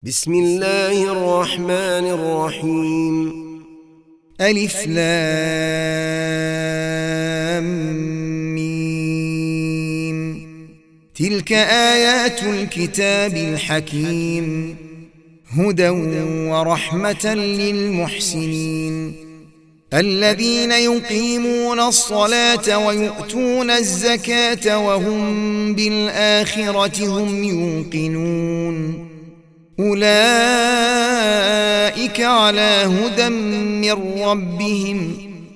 بسم الله الرحمن الرحيم. ألف لام ميم. تلك آيات الكتاب الحكيم، هدى ورحمة للمحسنين الذين يقيمون الصلاة ويؤتون الزكاة وهم بالآخرة هم يوقنون. أولئك على هدى من ربهم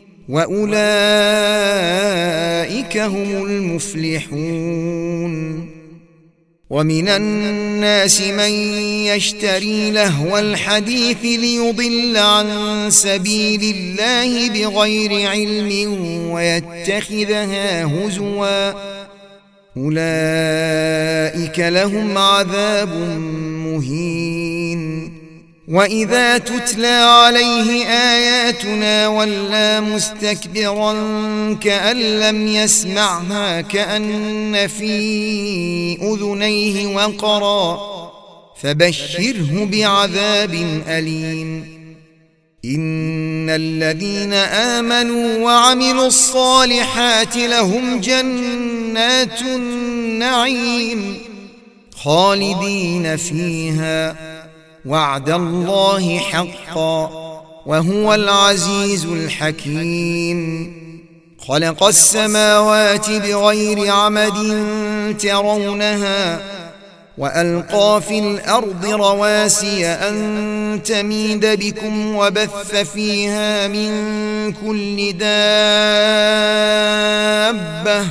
وأولئك هم المفلحون. ومن الناس من يشتري لهو الحديث ليضل عن سبيل الله بغير علم ويتخذها هزوا، أولئك لهم عذاب مهين. وإذا تتلى عليه آياتنا ولى مستكبرا كأن لم يسمعها كأن في أذنيه وقرا، فبشره بعذاب أليم. إن الذين آمنوا وعملوا الصالحات لهم جنات النعيم خالدين فيها، وعد الله حقا وهو العزيز الحكيم. خلق السماوات بغير عمد ترونها وألقى في الأرض رواسي أن تميد بكم وبث فيها من كل دابة،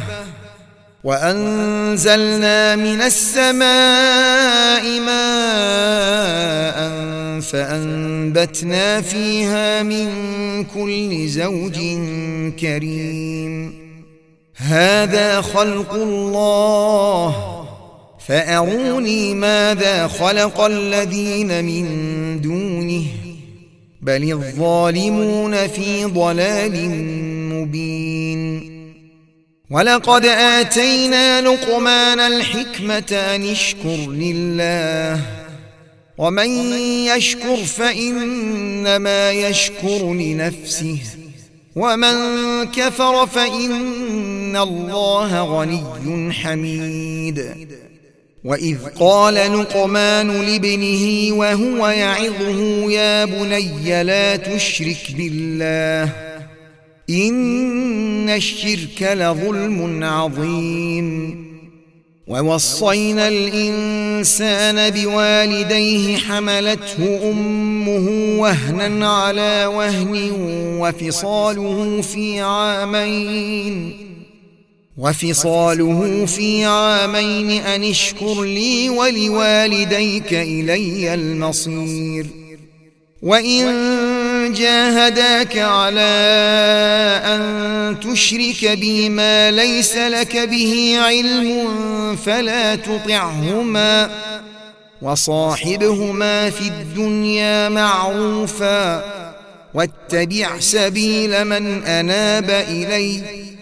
وأنزلنا من السماء ماء فأنبتنا فيها من كل زوج كريم. هذا خلق الله فأروني ماذا خلق الذين من دونه، بل الظالمون في ضلال مبين. ولقد آتينا لقمان الحكمة أن اشكر لله، ومن يشكر فإنما يشكر لنفسه، ومن كفر فإن الله غني حميد. وإذ قال لقمان لابنه وهو يعظه يا بني لا تشرك بالله إن الشرك لظلم عظيم. ووصينا الإنسان بوالديه حملته أمه وهنا على وهن وفصاله في عامين أن اشكر لي ولوالديك إلي المصير. وإن جاهداك على أن تشرك بي ما ليس لك به علم فلا تطعهما، وصاحبهما في الدنيا معروفا، واتبع سبيل من أناب إلي،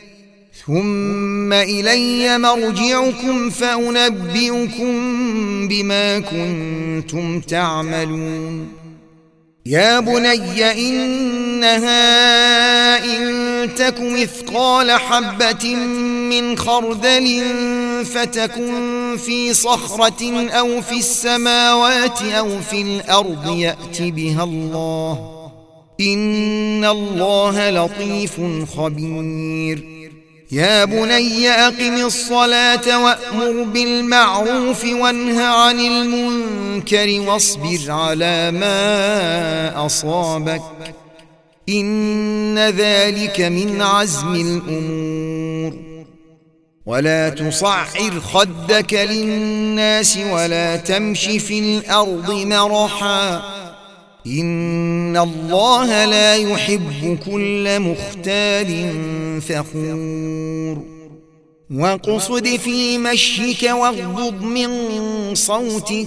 ثم إلي مرجعكم فأنبئكم بما كنتم تعملون. يا بني إنها إن تك مثقال حبة من خردل فتكن في صخرة أو في السماوات أو في الأرض يأت بها الله، إن الله لطيف خبير. يا بني أقم الصلاة وأمر بالمعروف وانه عن المنكر واصبر على ما أصابك، إن ذلك من عزم الأمور. ولا تصعر خدك للناس ولا تمش في الأرض مرحا، إن الله لا يحب كل مختال فخور. واقصد في مشيك واغضض من صوتك،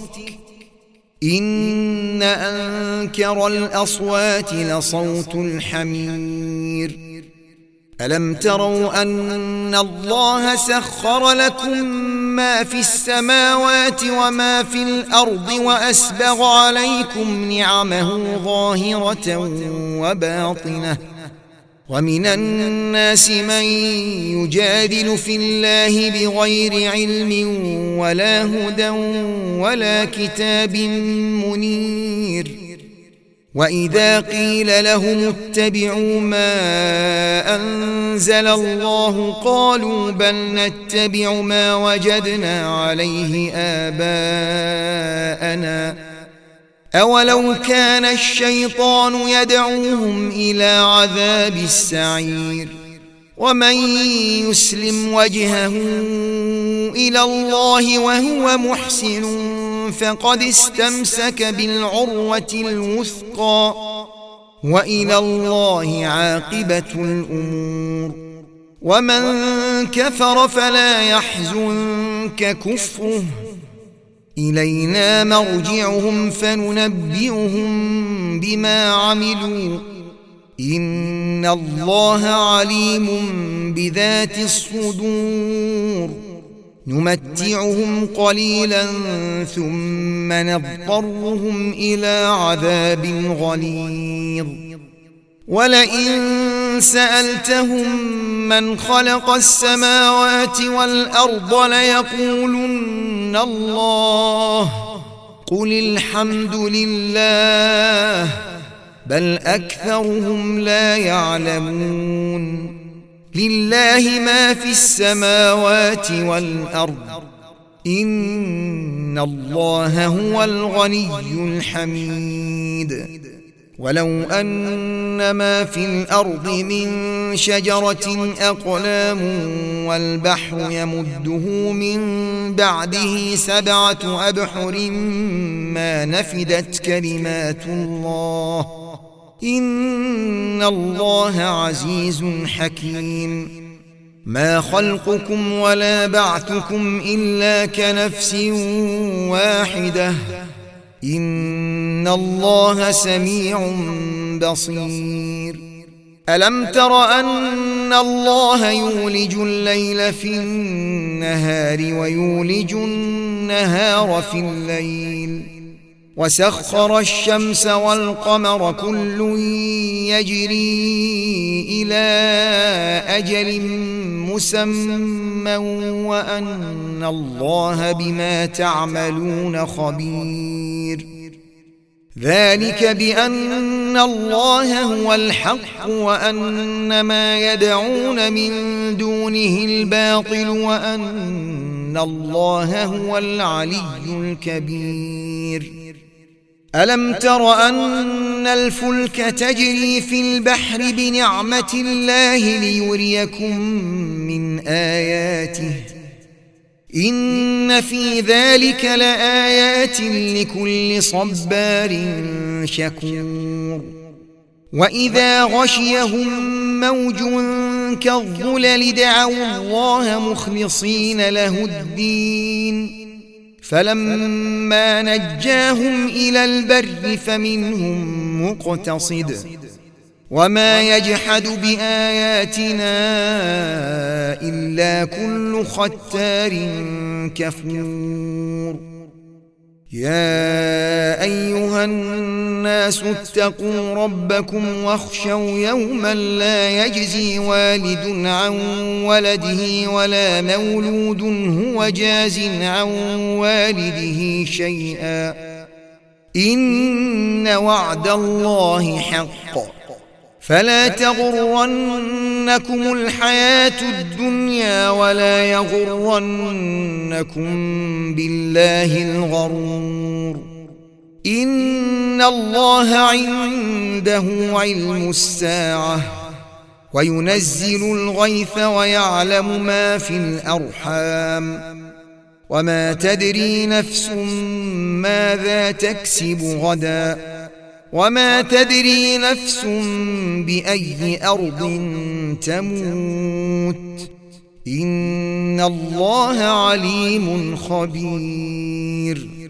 إن أنكر الأصوات لصوت الحمير. ألم تروا أن الله سخر لكم ما في السماوات وما في الأرض وأسبغ عليكم نعمه ظاهرة وباطنة ومن الناس من يجادل في الله بغير علم ولا هدى ولا كتاب منير وإذا قيل لهم اتبعوا ما أنزل الله قالوا بل نتبع ما وجدنا عليه آباءنا أولو كان الشيطان يدعوهم إلى عذاب السعير ومن يسلم وجهه إلى الله وهو محسن فقد استمسك بالعروة الوثقى وإلى الله عاقبة الأمور ومن كفر فلا يحزنك كفره إلينا مرجعهم فننبئهم بما عملوا إن الله عليم بذات الصدور نمتعهم قليلا ثم نضطرهم إلى عذاب غليظ ولئن سألتهم من خلق السماوات والأرض ليقولن الله قل الحمد لله بل أكثرهم لا يعلمون لله ما في السماوات والأرض إن الله هو الغني الحميد ولو أن ما في الأرض من شجرة أقلام والبحر يمده من بعده 7 أبحر ما نفدت كلمات الله إن الله عزيز حكيم ما خلقكم ولا بعثكم إلا كنفس واحدة إن الله سميع بصير ألم تر أن الله يولج الليل في النهار ويولج النهار في الليل وسخر الشمس والقمر كل يجري إلى أجل مسمى وأن الله بما تعملون خبير ذلك بأن الله هو الحق وأن ما يدعون من دونه الباطل وأن الله هو العلي الكبير ألم تر أن الفلك تجري في البحر بنعمة الله ليريكم من آياته إن في ذلك لآيات لكل صبار شكور وإذا غشيهم موج كالظلل دعوا الله مخلصين له الدين فلما نجاهم إلى البر فمنهم مقتصد وما يجحد بآياتنا إلا كل ختار كفور يا أيها الناس اتقوا ربكم واخشوا يوما لا يجزي والد عن ولده ولا مولود هو جاز عن والده شيئا إن وعد الله حق فلا تغرنكم الحياة الدنيا ولا يغرنكم بالله الغرور إن الله عنده علم الساعة وينزل الغيث ويعلم ما في الأرحام وما تدري نفس ماذا تكسب غدا وما تدري نفس بأي أرض تموت إن الله عليم خبير